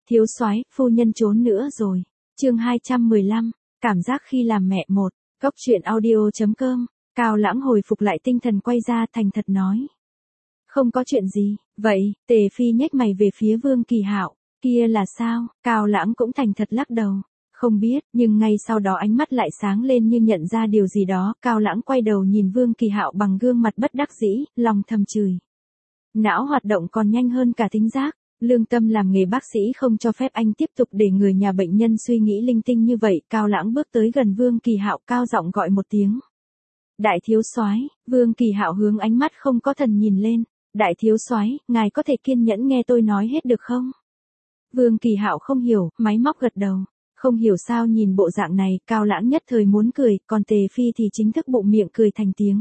Thiếu soái, phu nhân trốn nữa rồi. Chương 215, cảm giác khi làm mẹ một. Góc truyện audio.com. Cao Lãng hồi phục lại tinh thần quay ra thành thật nói. Không có chuyện gì, vậy, Tề Phi nhếch mày về phía Vương Kỳ Hạo, kia là sao? Cao Lãng cũng thành thật lắc đầu. Không biết, nhưng ngay sau đó ánh mắt lại sáng lên như nhận ra điều gì đó, Cao Lãng quay đầu nhìn Vương Kỳ Hạo bằng gương mặt bất đắc dĩ, lòng thầm chửi. Não hoạt động còn nhanh hơn cả thính giác. Lương tâm làm nghề bác sĩ không cho phép anh tiếp tục để người nhà bệnh nhân suy nghĩ linh tinh như vậy. Cao Lãng bước tới gần Vương Kỳ Hạo cao giọng gọi một tiếng. Đại thiếu soái. Vương Kỳ Hạo hướng ánh mắt không có thần nhìn lên. Đại thiếu soái, ngài có thể kiên nhẫn nghe tôi nói hết được không? Vương Kỳ Hạo không hiểu, máy móc gật đầu. Không hiểu sao nhìn bộ dạng này, Cao Lãng nhất thời muốn cười, còn Tề Phi thì chính thức bụng miệng cười thành tiếng.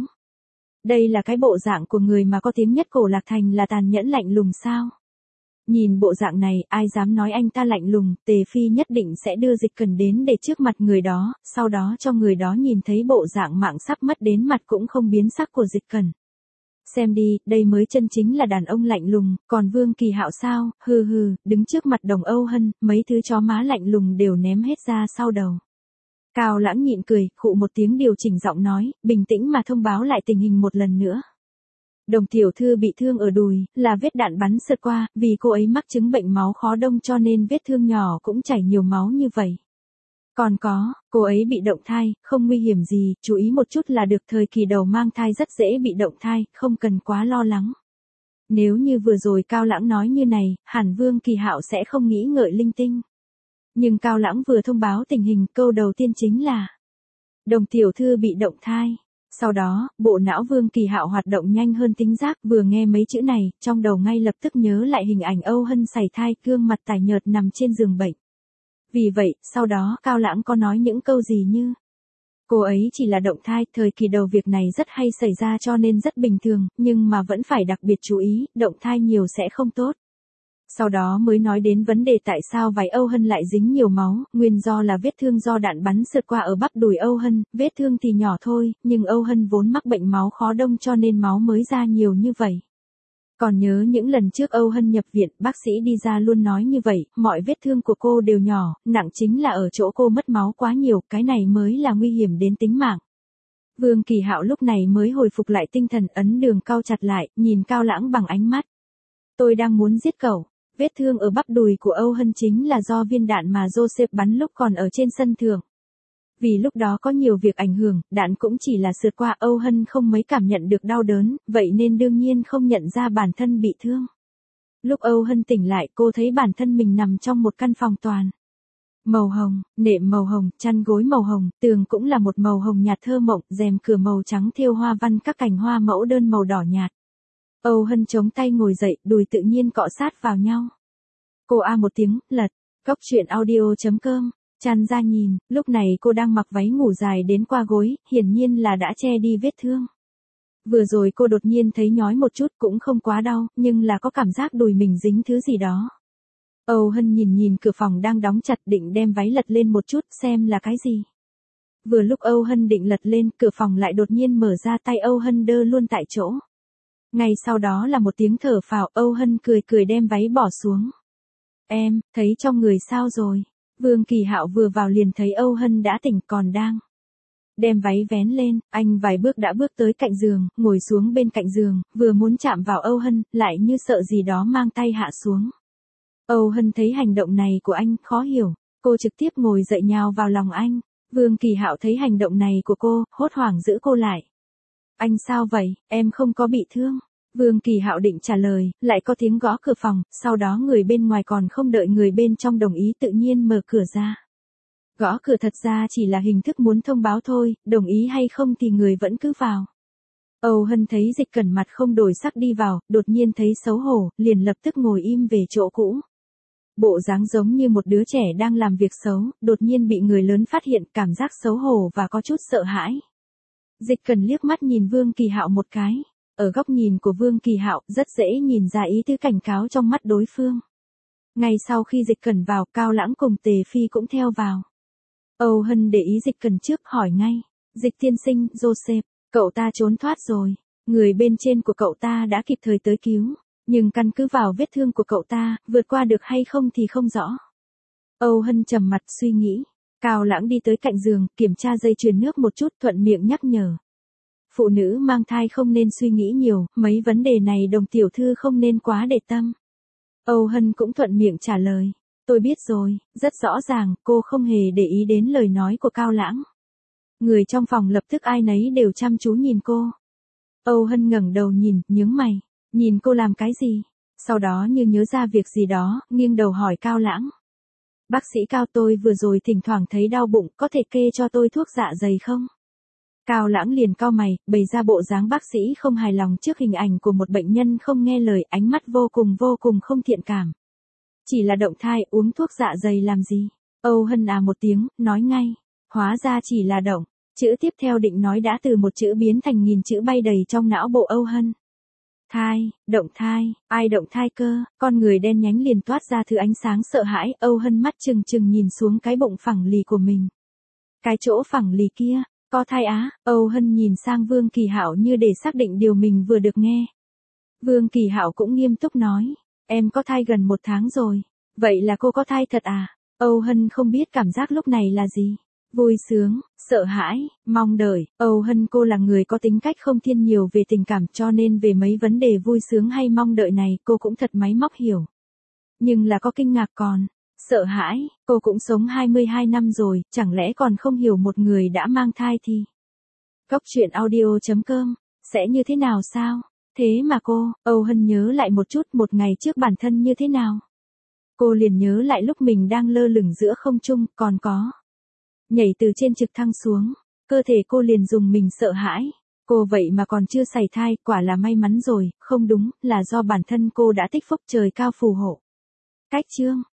Đây là cái bộ dạng của người mà có tiếng nhất Cổ Lạc Thành là tàn nhẫn lạnh lùng sao? Nhìn bộ dạng này, ai dám nói anh ta lạnh lùng, Tề Phi nhất định sẽ đưa Dịch Cẩn đến để trước mặt người đó, sau đó cho người đó nhìn thấy bộ dạng mạng sắp mất đến mặt cũng không biến sắc của Dịch Cẩn. Xem đi, đây mới chân chính là đàn ông lạnh lùng, còn Vương Kỳ Hạo sao, hừ hừ, đứng trước mặt Đồng Âu Hân, mấy thứ chó má lạnh lùng đều ném hết ra sau đầu. Cao Lãng nhịn cười, khụ một tiếng điều chỉnh giọng nói, bình tĩnh mà thông báo lại tình hình một lần nữa. Đồng tiểu thư bị thương ở đùi, là vết đạn bắn sượt qua, vì cô ấy mắc chứng bệnh máu khó đông cho nên vết thương nhỏ cũng chảy nhiều máu như vậy. Còn có, cô ấy bị động thai, không nguy hiểm gì, chú ý một chút là được, thời kỳ đầu mang thai rất dễ bị động thai, không cần quá lo lắng. Nếu như vừa rồi Cao Lãng nói như này, hẳn Vương Kỳ Hạo sẽ không nghĩ ngợi linh tinh. Nhưng Cao Lãng vừa thông báo tình hình, câu đầu tiên chính là Đồng tiểu thư bị động thai. Sau đó, bộ não Vương Kỳ Hạo hoạt động nhanh hơn thính giác, vừa nghe mấy chữ này, trong đầu ngay lập tức nhớ lại hình ảnh Âu Hân sảy thai, gương mặt tái nhợt nằm trên giường bệnh. Vì vậy, sau đó, Cao Lãng có nói những câu gì như: cô ấy chỉ là động thai, thời kỳ đầu việc này rất hay xảy ra cho nên rất bình thường, nhưng mà vẫn phải đặc biệt chú ý, động thai nhiều sẽ không tốt. Sau đó mới nói đến vấn đề tại sao váy Âu Hân lại dính nhiều máu, nguyên do là vết thương do đạn bắn sượt qua ở bắp đùi Âu Hân, vết thương thì nhỏ thôi, nhưng Âu Hân vốn mắc bệnh máu khó đông cho nên máu mới ra nhiều như vậy. Còn nhớ những lần trước Âu Hân nhập viện, bác sĩ đi ra luôn nói như vậy, mọi vết thương của cô đều nhỏ, nặng chính là ở chỗ cô mất máu quá nhiều, cái này mới là nguy hiểm đến tính mạng. Vương Kỳ Hạo lúc này mới hồi phục lại tinh thần, ấn đường cau chặt lại, nhìn Cao Lãng bằng ánh mắt. Tôi đang muốn giết cậu. Vết thương ở bắp đùi của Âu Hân chính là do viên đạn mà Joseph bắn lúc còn ở trên sân thượng. Vì lúc đó có nhiều việc ảnh hưởng, đạn cũng chỉ là sượt qua, Âu Hân không mấy cảm nhận được đau đớn, vậy nên đương nhiên không nhận ra bản thân bị thương. Lúc Âu Hân tỉnh lại, cô thấy bản thân mình nằm trong một căn phòng toàn màu hồng, nệm màu hồng, chăn gối màu hồng, tường cũng là một màu hồng nhạt thơ mộng, rèm cửa màu trắng thêu hoa văn các cành hoa mẫu đơn màu đỏ nhạt. Âu Hân chống tay ngồi dậy, đùi tự nhiên cọ sát vào nhau. Cô a một tiếng, lật. Góc truyện audio.com. Chăn ra nhìn, lúc này cô đang mặc váy ngủ dài đến qua gối, hiển nhiên là đã che đi vết thương. Vừa rồi cô đột nhiên thấy nhói một chút, cũng không quá đau, nhưng là có cảm giác đùi mình dính thứ gì đó. Âu Hân nhìn cửa phòng đang đóng chặt, định đem váy lật lên một chút xem là cái gì. Vừa lúc Âu Hân định lật lên, cửa phòng lại đột nhiên mở ra, tay Âu Hân đơ luôn tại chỗ. Ngay sau đó là một tiếng thở phào, Âu Hân cười đem váy bỏ xuống. Em, thấy trong người sao rồi? Vương Kỳ Hạo vừa vào liền thấy Âu Hân đã tỉnh, còn đang đem váy vén lên, anh vài bước đã bước tới cạnh giường, ngồi xuống bên cạnh giường, vừa muốn chạm vào Âu Hân, lại như sợ gì đó mang tay hạ xuống. Âu Hân thấy hành động này của anh, khó hiểu, cô trực tiếp ngồi dậy nhào vào lòng anh. Vương Kỳ Hạo thấy hành động này của cô, hốt hoảng giữ cô lại. Anh sao vậy, em không có bị thương. Vương Kỳ Hạo định trả lời, lại có tiếng gõ cửa phòng, sau đó người bên ngoài còn không đợi người bên trong đồng ý tự nhiên mở cửa ra. Gõ cửa thật ra chỉ là hình thức muốn thông báo thôi, đồng ý hay không thì người vẫn cứ vào. Âu Hân thấy Dịch Cẩn mặt không đổi sắc đi vào, đột nhiên thấy xấu hổ, liền lập tức ngồi im về chỗ cũ. Bộ dáng giống như một đứa trẻ đang làm việc xấu, đột nhiên bị người lớn phát hiện, cảm giác xấu hổ và có chút sợ hãi. Dịch Cẩn liếc mắt nhìn Vương Kỳ Hạo một cái. Ở góc nhìn của Vương Kỳ Hạo, rất dễ nhìn ra ý tứ cảnh cáo trong mắt đối phương. Ngay sau khi Dịch Cẩn vào, Cao Lãng cùng Tề Phi cũng theo vào. Âu Hân để ý Dịch Cẩn trước, hỏi ngay. Dịch tiên sinh, Joseph, cậu ta trốn thoát rồi. Người bên trên của cậu ta đã kịp thời tới cứu. Nhưng căn cứ vào vết thương của cậu ta, vượt qua được hay không thì không rõ. Âu Hân trầm mặt suy nghĩ. Cao Lãng đi tới cạnh giường, kiểm tra dây chuyền nước một chút, thuận miệng nhắc nhở. Phụ nữ mang thai không nên suy nghĩ nhiều, mấy vấn đề này Đồng tiểu thư không nên quá để tâm. Âu Hân cũng thuận miệng trả lời. Tôi biết rồi, rất rõ ràng, cô không hề để ý đến lời nói của Cao Lãng. Người trong phòng lập tức ai nấy đều chăm chú nhìn cô. Âu Hân ngẩng đầu nhìn, nhướng mày. Nhìn cô làm cái gì? Sau đó như nhớ ra việc gì đó, nghiêng đầu hỏi Cao Lãng. Bác sĩ Cao, tôi vừa rồi thỉnh thoảng thấy đau bụng, có thể kê cho tôi thuốc dạ dày không? Cao Lãng liền cau mày, bày ra bộ dáng bác sĩ không hài lòng trước hình ảnh của một bệnh nhân không nghe lời, ánh mắt vô cùng không thiện cảm. Chỉ là động thai, uống thuốc dạ dày làm gì? Âu Hân à một tiếng, nói ngay. Hóa ra chỉ là động. Chữ tiếp theo định nói đã từ một chữ biến thành nghìn chữ bay đầy trong não bộ Âu Hân. Thai, động thai, ai động thai cơ? Con người đen nhánh liền toát ra thứ ánh sáng sợ hãi. Âu Hân mắt trừng trừng nhìn xuống cái bụng phẳng lì của mình. Cái chỗ phẳng lì kia, có thai á? Âu Hân nhìn sang Vương Kỳ Hạo như để xác định điều mình vừa được nghe. Vương Kỳ Hạo cũng nghiêm túc nói. Em có thai gần 1 tháng rồi. Vậy là cô có thai thật à? Âu Hân không biết cảm giác lúc này là gì. Vui sướng, sợ hãi, mong đợi. Âu Hân cô là người có tính cách không thiên nhiều về tình cảm, cho nên về mấy vấn đề vui sướng hay mong đợi này cô cũng thật máy móc hiểu. Nhưng là có kinh ngạc còn. Sợ hãi, cô cũng sống 22 năm rồi, chẳng lẽ còn không hiểu một người đã mang thai thì. Cốc truyện audio.com, sẽ như thế nào sao? Thế mà cô, Âu Hân nhớ lại một chút một ngày trước bản thân như thế nào. Cô liền nhớ lại lúc mình đang lơ lửng giữa không trung, còn có. Nhảy từ trên trực thăng xuống, cơ thể cô liền dùng mình sợ hãi. Cô vậy mà còn chưa sảy thai, quả là may mắn rồi, không đúng, là do bản thân cô đã tích phúc trời cao phù hộ. Cách chương.